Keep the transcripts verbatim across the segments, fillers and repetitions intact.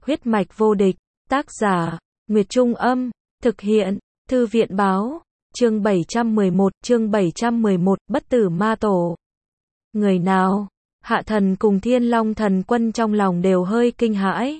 Huyết mạch vô địch, tác giả, Nguyệt Trung Âm, thực hiện, Thư viện Báo, chương bảy trăm mười một, chương bảy trăm mười một, Bất tử ma tổ. Người nào? Hạ thần cùng Thiên Long thần quân trong lòng đều hơi kinh hãi.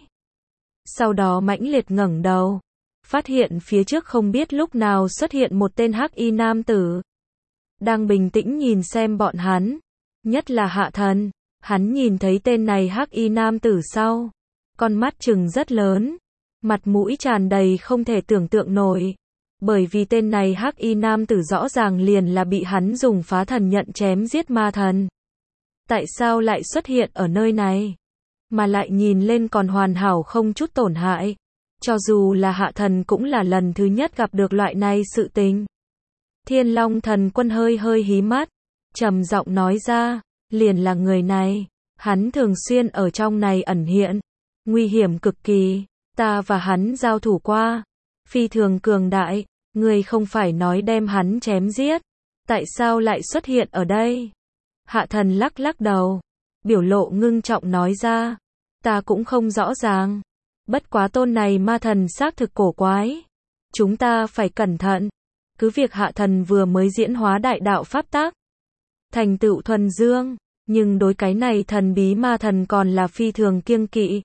Sau đó mãnh liệt ngẩng đầu, phát hiện phía trước không biết lúc nào xuất hiện một tên hắc y nam tử. Đang bình tĩnh nhìn xem bọn hắn, nhất là Hạ thần, hắn nhìn thấy tên này hắc y nam tử sau, con mắt trừng rất lớn, mặt mũi tràn đầy không thể tưởng tượng nổi, bởi vì tên này hắc y nam tử rõ ràng liền là bị hắn dùng phá thần nhận chém giết ma thần. Tại sao lại xuất hiện ở nơi này? Mà lại nhìn lên còn hoàn hảo không chút tổn hại. Cho dù là Hạ thần cũng là lần thứ nhất gặp được loại này sự tình. Thiên Long thần quân hơi hơi hí mắt, trầm giọng nói ra, liền là người này, hắn thường xuyên ở trong này ẩn hiện, nguy hiểm cực kỳ, ta và hắn giao thủ qua, phi thường cường đại, người không phải nói đem hắn chém giết, tại sao lại xuất hiện ở đây? Hạ thần lắc lắc đầu, biểu lộ ngưng trọng nói ra, ta cũng không rõ ràng, bất quá tôn này ma thần xác thực cổ quái, chúng ta phải cẩn thận, cứ việc Hạ thần vừa mới diễn hóa đại đạo pháp tác, thành tựu thuần dương, nhưng đối cái này thần bí ma thần còn là phi thường kiêng kỵ.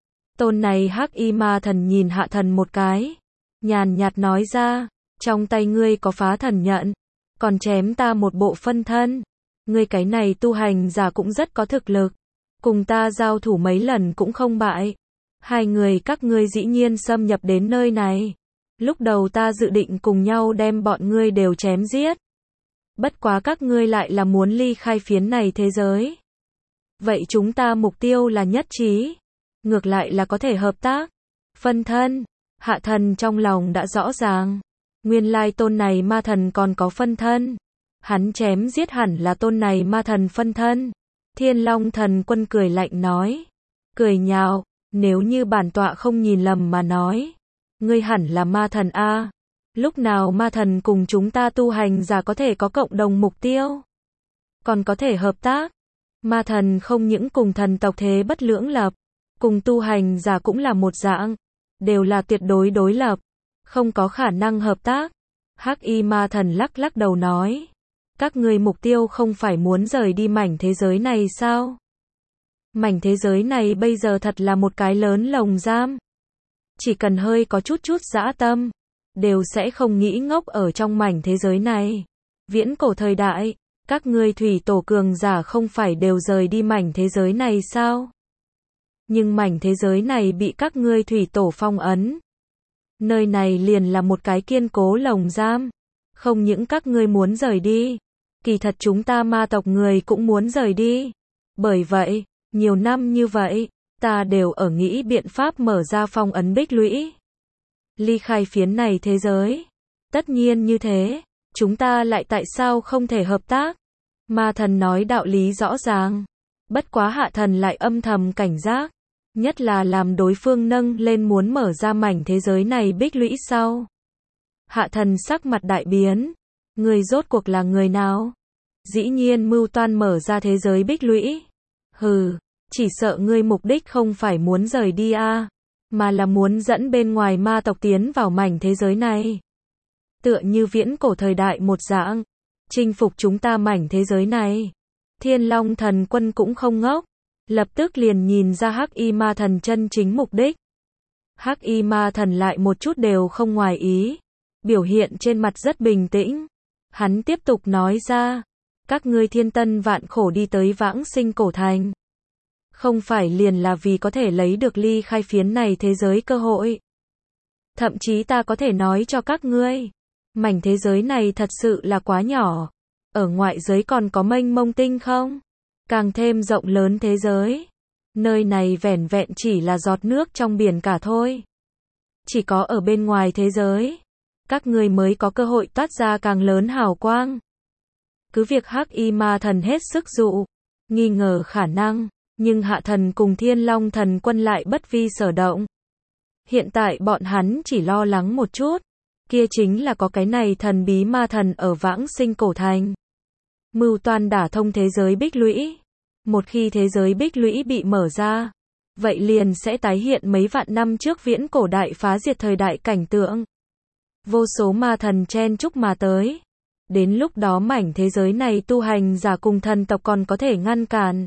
Tôn này hắc y ma thần nhìn Hạ thần một cái, nhàn nhạt nói ra, trong tay ngươi có phá thần nhận, còn chém ta một bộ phân thân, ngươi cái này tu hành giả cũng rất có thực lực, cùng ta giao thủ mấy lần cũng không bại, hai người các ngươi dĩ nhiên xâm nhập đến nơi này, lúc đầu ta dự định cùng nhau đem bọn ngươi đều chém giết, bất quá các ngươi lại là muốn ly khai phiến này thế giới, vậy chúng ta mục tiêu là nhất trí, ngược lại là có thể hợp tác. Phân thân, Hạ thần trong lòng đã rõ ràng, nguyên lai tôn này ma thần còn có phân thân, hắn chém giết hẳn là tôn này ma thần phân thân. Thiên Long thần quân cười lạnh nói, cười nhạo, nếu như bản tọa không nhìn lầm mà nói, ngươi hẳn là ma thần a, lúc nào ma thần cùng chúng ta tu hành giả có thể có cộng đồng mục tiêu, còn có thể hợp tác. Ma thần không những cùng thần tộc thế bất lưỡng lập, cùng tu hành giả cũng là một dạng, đều là tuyệt đối đối lập, không có khả năng hợp tác. Hắc y ma thần lắc lắc đầu nói, các ngươi mục tiêu không phải muốn rời đi mảnh thế giới này sao? Mảnh thế giới này bây giờ thật là một cái lớn lồng giam. Chỉ cần hơi có chút chút dã tâm, đều sẽ không nghĩ ngốc ở trong mảnh thế giới này. Viễn cổ thời đại, các ngươi thủy tổ cường giả không phải đều rời đi mảnh thế giới này sao? Nhưng mảnh thế giới này bị các ngươi thủy tổ phong ấn. Nơi này liền là một cái kiên cố lồng giam. Không những các ngươi muốn rời đi, kỳ thật chúng ta ma tộc người cũng muốn rời đi. Bởi vậy, nhiều năm như vậy, ta đều ở nghĩ biện pháp mở ra phong ấn bích lũy. Ly khai phiến này thế giới. Tất nhiên như thế, chúng ta lại tại sao không thể hợp tác? Ma thần nói đạo lý rõ ràng. Bất quá Hạ thần lại âm thầm cảnh giác. Nhất là làm đối phương nâng lên muốn mở ra mảnh thế giới này bích lũy sau. Hạ thần sắc mặt đại biến. Người rốt cuộc là người nào? Dĩ nhiên mưu toan mở ra thế giới bích lũy. Hừ, chỉ sợ ngươi mục đích không phải muốn rời đi a, à, mà là muốn dẫn bên ngoài ma tộc tiến vào mảnh thế giới này. Tựa như viễn cổ thời đại một dạng, chinh phục chúng ta mảnh thế giới này. Thiên Long thần quân cũng không ngốc, lập tức liền nhìn ra hắc y ma thần chân chính mục đích. Hắc y ma thần lại một chút đều không ngoài ý, biểu hiện trên mặt rất bình tĩnh. Hắn tiếp tục nói ra, các ngươi thiên tân vạn khổ đi tới vãng sinh cổ thành, không phải liền là vì có thể lấy được ly khai phiến này thế giới cơ hội. Thậm chí ta có thể nói cho các ngươi, mảnh thế giới này thật sự là quá nhỏ, ở ngoại giới còn có mênh mông tinh không, càng thêm rộng lớn thế giới. Nơi này vẻn vẹn chỉ là giọt nước trong biển cả thôi. Chỉ có ở bên ngoài thế giới, các ngươi mới có cơ hội toát ra càng lớn hào quang. Cứ việc hắc y ma thần hết sức dụ, nghi ngờ khả năng, nhưng Hạ thần cùng Thiên Long thần quân lại bất vi sở động. Hiện tại bọn hắn chỉ lo lắng một chút, kia chính là có cái này thần bí ma thần ở vãng sinh cổ thành. Mưu toan đả thông thế giới bích lũy. Một khi thế giới bích lũy bị mở ra, vậy liền sẽ tái hiện mấy vạn năm trước viễn cổ đại phá diệt thời đại cảnh tượng. Vô số ma thần chen chúc mà tới. Đến lúc đó mảnh thế giới này tu hành giả cùng thần tộc còn có thể ngăn cản.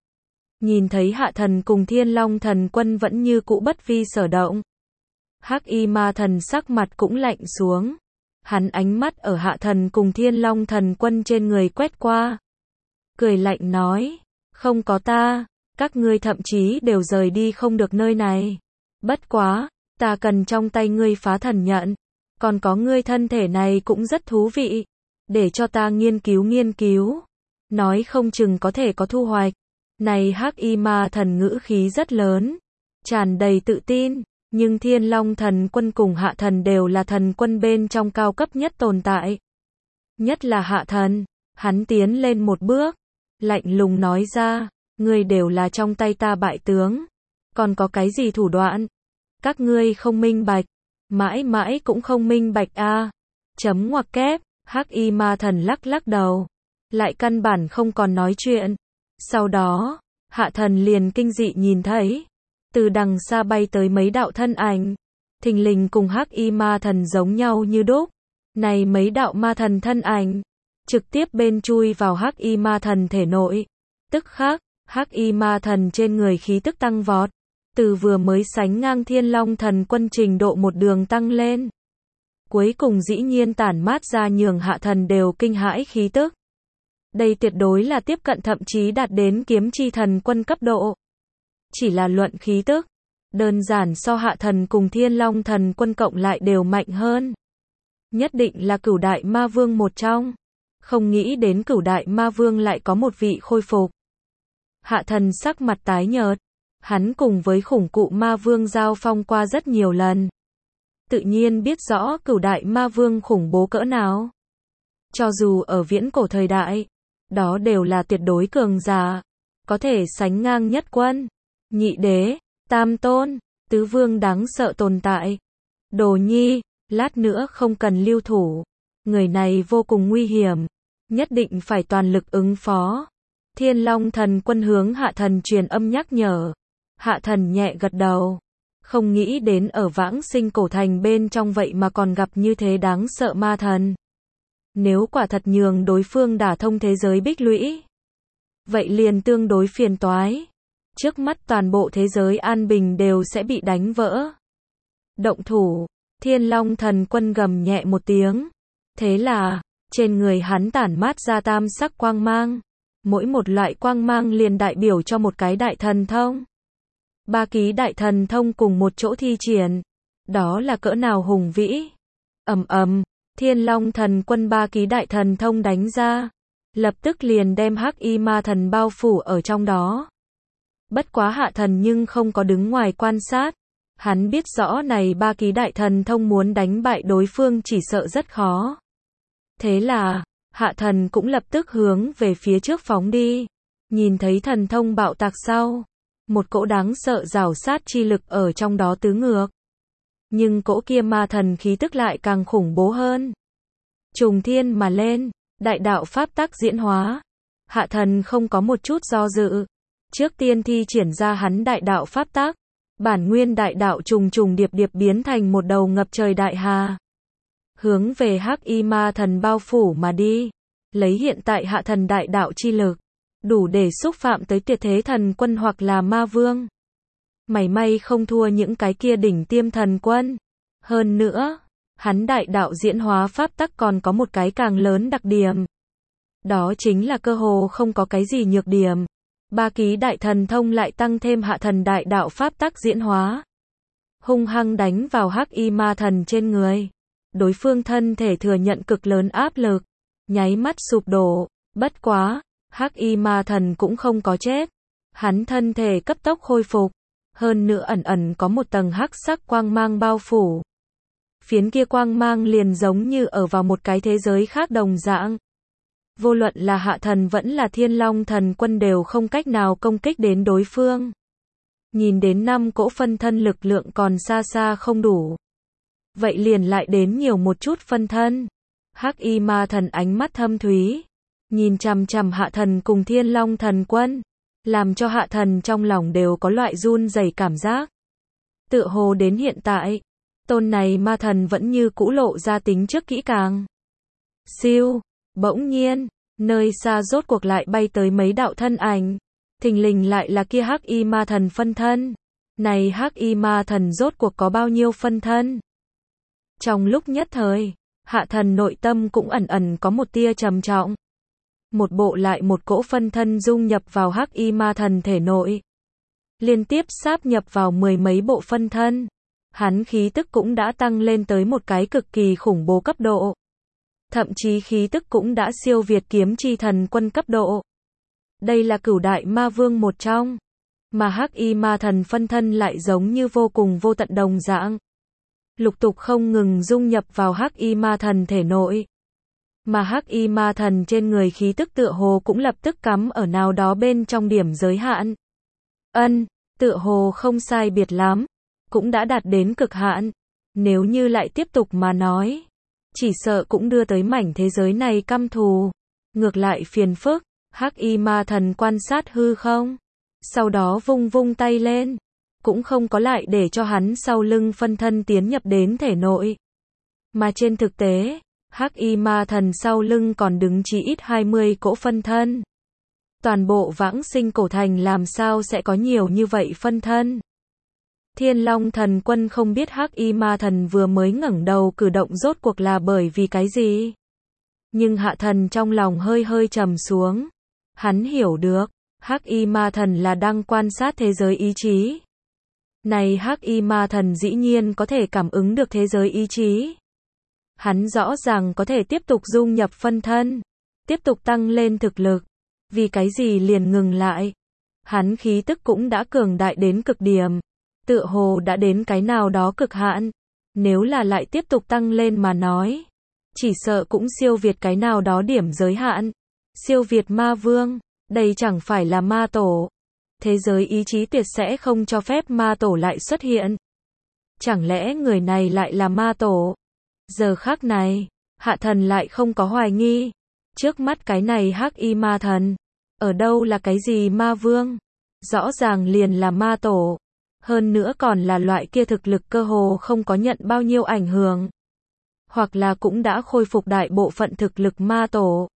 Nhìn thấy Hạ Thần cùng Thiên Long Thần Quân vẫn như cũ bất vi sở động. Hắc Y Ma Thần sắc mặt cũng lạnh xuống. Hắn ánh mắt ở Hạ Thần cùng Thiên Long Thần Quân trên người quét qua. Cười lạnh nói, không có ta, các ngươi thậm chí đều rời đi không được nơi này. Bất quá, ta cần trong tay ngươi phá thần nhận. Còn có ngươi thân thể này cũng rất thú vị. Để cho ta nghiên cứu nghiên cứu. Nói không chừng có thể có thu hoạch. Này Hắc Y Ma Thần ngữ khí rất lớn. Tràn đầy tự tin. Nhưng Thiên Long Thần Quân cùng Hạ Thần đều là thần quân bên trong cao cấp nhất tồn tại. Nhất là Hạ Thần. Hắn tiến lên một bước. Lạnh lùng nói ra. Ngươi đều là trong tay ta bại tướng. Còn có cái gì thủ đoạn? Các ngươi không minh bạch. Mãi mãi cũng không minh bạch a. À. Chấm ngoặc kép. Hắc Y Ma Thần lắc lắc đầu. Lại căn bản không còn nói chuyện. Sau đó, Hạ Thần liền kinh dị nhìn thấy. Từ đằng xa bay tới mấy đạo thân ảnh. Thình lình cùng Hắc Y Ma Thần giống nhau như đúc. Này mấy đạo ma thần thân ảnh. Trực tiếp bên chui vào Hắc Y Ma Thần thể nội. Tức khắc, Hắc Y Ma Thần trên người khí tức tăng vọt. Từ vừa mới sánh ngang Thiên Long Thần Quân trình độ một đường tăng lên. Cuối cùng dĩ nhiên tản mát ra nhường Hạ Thần đều kinh hãi khí tức. Đây tuyệt đối là tiếp cận thậm chí đạt đến kiếm chi thần quân cấp độ. Chỉ là luận khí tức. Đơn giản so Hạ Thần cùng Thiên Long Thần Quân cộng lại đều mạnh hơn. Nhất định là cửu đại ma vương một trong. Không nghĩ đến cửu đại ma vương lại có một vị khôi phục. Hạ Thần sắc mặt tái nhợt. Hắn cùng với khủng cụ ma vương giao phong qua rất nhiều lần. Tự nhiên biết rõ cửu đại ma vương khủng bố cỡ nào. Cho dù ở viễn cổ thời đại, đó đều là tuyệt đối cường giả, có thể sánh ngang nhất quân, nhị đế, tam tôn, tứ vương đáng sợ tồn tại. Đồ Nhi, lát nữa không cần lưu thủ, người này vô cùng nguy hiểm, nhất định phải toàn lực ứng phó. Thiên Long Thần Quân hướng Hạ Thần truyền âm nhắc nhở. Hạ Thần nhẹ gật đầu. Không nghĩ đến ở vãng sinh cổ thành bên trong vậy mà còn gặp như thế đáng sợ ma thần. Nếu quả thật nhường đối phương đả thông thế giới bích lũy, vậy liền tương đối phiền toái. Trước mắt toàn bộ thế giới an bình đều sẽ bị đánh vỡ. Động thủ, Thiên Long Thần Quân gầm nhẹ một tiếng. Thế là, trên người hắn tản mát ra tam sắc quang mang. Mỗi một loại quang mang liền đại biểu cho một cái đại thần thông. Ba ký đại thần thông cùng một chỗ thi triển. Đó là cỡ nào hùng vĩ. Ầm ầm, Thiên Long Thần Quân ba ký đại thần thông đánh ra. Lập tức liền đem Hắc Y Ma Thần bao phủ ở trong đó. Bất quá Hạ Thần nhưng không có đứng ngoài quan sát. Hắn biết rõ này ba ký đại thần thông muốn đánh bại đối phương chỉ sợ rất khó. Thế là, Hạ Thần cũng lập tức hướng về phía trước phóng đi. Nhìn thấy thần thông bạo tạc sau. Một cỗ đáng sợ rào sát chi lực ở trong đó tứ ngược. Nhưng cỗ kia ma thần khí tức lại càng khủng bố hơn. Trùng thiên mà lên, đại đạo pháp tắc diễn hóa. Hạ Thần không có một chút do dự. Trước tiên thi triển ra hắn đại đạo pháp tắc. Bản nguyên đại đạo trùng trùng điệp điệp biến thành một đầu ngập trời đại hà. Hướng về Hắc Y Ma Thần bao phủ mà đi. Lấy hiện tại Hạ Thần đại đạo chi lực. Đủ để xúc phạm tới tuyệt thế thần quân hoặc là ma vương. Mảy may không thua những cái kia đỉnh tiêm thần quân. Hơn nữa, hắn đại đạo diễn hóa pháp tắc còn có một cái càng lớn đặc điểm. Đó chính là cơ hồ không có cái gì nhược điểm. Ba ký đại thần thông lại tăng thêm Hạ Thần đại đạo pháp tắc diễn hóa. Hung hăng đánh vào Hắc Y Ma Thần trên người. Đối phương thân thể thừa nhận cực lớn áp lực. Nháy mắt sụp đổ. Bất quá. Hắc Y Ma Thần cũng không có chết. Hắn thân thể cấp tốc khôi phục. Hơn nữa ẩn ẩn có một tầng hắc sắc quang mang bao phủ. Phiến kia quang mang liền giống như ở vào một cái thế giới khác đồng dạng. Vô luận là Hạ Thần vẫn là Thiên Long Thần Quân đều không cách nào công kích đến đối phương. Nhìn đến năm cỗ phân thân lực lượng còn xa xa không đủ. Vậy liền lại đến nhiều một chút phân thân. Hắc Y Ma Thần ánh mắt thâm thúy. Nhìn chằm chằm Hạ Thần cùng Thiên Long Thần Quân. làm cho Hạ Thần trong lòng đều có loại run rẩy cảm giác. Tựa hồ đến hiện tại, tôn này ma thần vẫn như cũ lộ ra tính trước kỹ càng. Siêu, bỗng nhiên, nơi xa rốt cuộc lại bay tới mấy đạo thân ảnh, thình lình lại là kia hắc y ma thần phân thân. Này hắc y ma thần rốt cuộc có bao nhiêu phân thân? Trong lúc nhất thời, Hạ Thần nội tâm cũng ẩn ẩn có một tia trầm trọng. Một bộ lại một cỗ phân thân dung nhập vào hắc y ma thần thể nội. Liên tiếp sáp nhập vào mười mấy bộ phân thân. Hắn khí tức cũng đã tăng lên tới một cái cực kỳ khủng bố cấp độ. Thậm chí khí tức cũng đã siêu việt kiếm chi thần quân cấp độ. Đây là cửu đại ma vương một trong. Mà hắc y ma thần phân thân lại giống như vô cùng vô tận đồng dạng. Lục tục không ngừng dung nhập vào hắc y ma thần thể nội. Mà hắc y ma thần trên người khí tức tựa hồ cũng lập tức cắm ở nào đó bên trong điểm giới hạn. Ân, tựa hồ không sai biệt lắm, cũng đã đạt đến cực hạn. Nếu như lại tiếp tục mà nói, chỉ sợ cũng đưa tới mảnh thế giới này căm thù. Ngược lại phiền phức, hắc y ma thần quan sát hư không, sau đó vung vung tay lên, cũng không có lại để cho hắn sau lưng phân thân tiến nhập đến thể nội. Mà trên thực tế, hắc y ma thần sau lưng còn đứng chỉ ít hai mươi cỗ phân thân. Toàn bộ vãng sinh cổ thành làm sao sẽ có nhiều như vậy phân thân? Thiên Long thần quân không biết hắc y ma thần vừa mới ngẩng đầu cử động rốt cuộc là bởi vì cái gì. Nhưng Hạ Thần trong lòng hơi hơi trầm xuống. Hắn hiểu được, hắc y ma thần là đang quan sát thế giới ý chí. Này hắc y ma thần dĩ nhiên có thể cảm ứng được thế giới ý chí. Hắn rõ ràng có thể tiếp tục dung nhập phân thân, tiếp tục tăng lên thực lực. Vì cái gì liền ngừng lại? Hắn khí tức cũng đã cường đại đến cực điểm, tựa hồ đã đến cái nào đó cực hạn. Nếu là lại tiếp tục tăng lên mà nói, chỉ sợ cũng siêu việt cái nào đó điểm giới hạn. Siêu việt ma vương, đây chẳng phải là ma tổ. Thế giới ý chí tuyệt sẽ không cho phép ma tổ lại xuất hiện. Chẳng lẽ người này lại là ma tổ? Giờ khắc này, Hạ Thần lại không có hoài nghi. Trước mắt cái này hắc y ma thần, ở đâu là cái gì ma vương? Rõ ràng liền là ma tổ. Hơn nữa còn là loại kia thực lực cơ hồ không có nhận bao nhiêu ảnh hưởng. Hoặc là cũng đã khôi phục đại bộ phận thực lực ma tổ.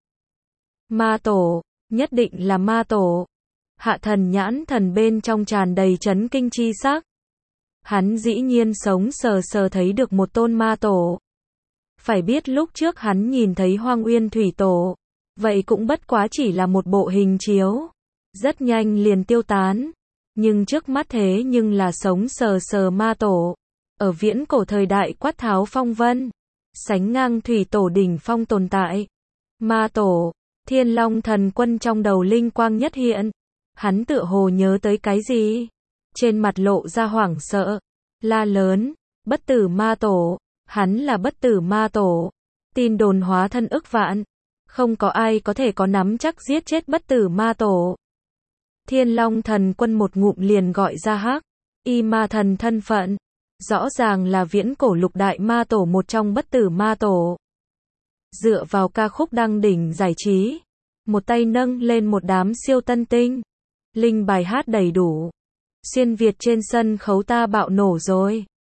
Ma tổ, nhất định là ma tổ. Hạ Thần nhãn thần bên trong tràn đầy chấn kinh chi sắc. Hắn dĩ nhiên sống sờ sờ thấy được một tôn ma tổ. Phải biết lúc trước hắn nhìn thấy Hoang Uyên Thủy Tổ, vậy cũng bất quá chỉ là một bộ hình chiếu, rất nhanh liền tiêu tán. Nhưng trước mắt thế nhưng là sống sờ sờ ma tổ, ở viễn cổ thời đại quát tháo phong vân, sánh ngang Thủy Tổ đỉnh phong tồn tại. Ma tổ, Thiên Long thần quân trong đầu linh quang nhất hiện, hắn tựa hồ nhớ tới cái gì, trên mặt lộ ra hoảng sợ, la lớn, bất tử ma tổ. Hắn là bất tử ma tổ, tin đồn hóa thân ức vạn, không có ai có thể có nắm chắc giết chết bất tử ma tổ. Thiên Long thần quân một ngụm liền gọi ra hắc y ma thần thân phận, rõ ràng là viễn cổ lục đại ma tổ một trong bất tử ma tổ. Dựa vào ca khúc đăng đỉnh giải trí, một tay nâng lên một đám siêu tân tinh, linh bài hát đầy đủ, xuyên Việt trên sân khấu ta bạo nổ rồi.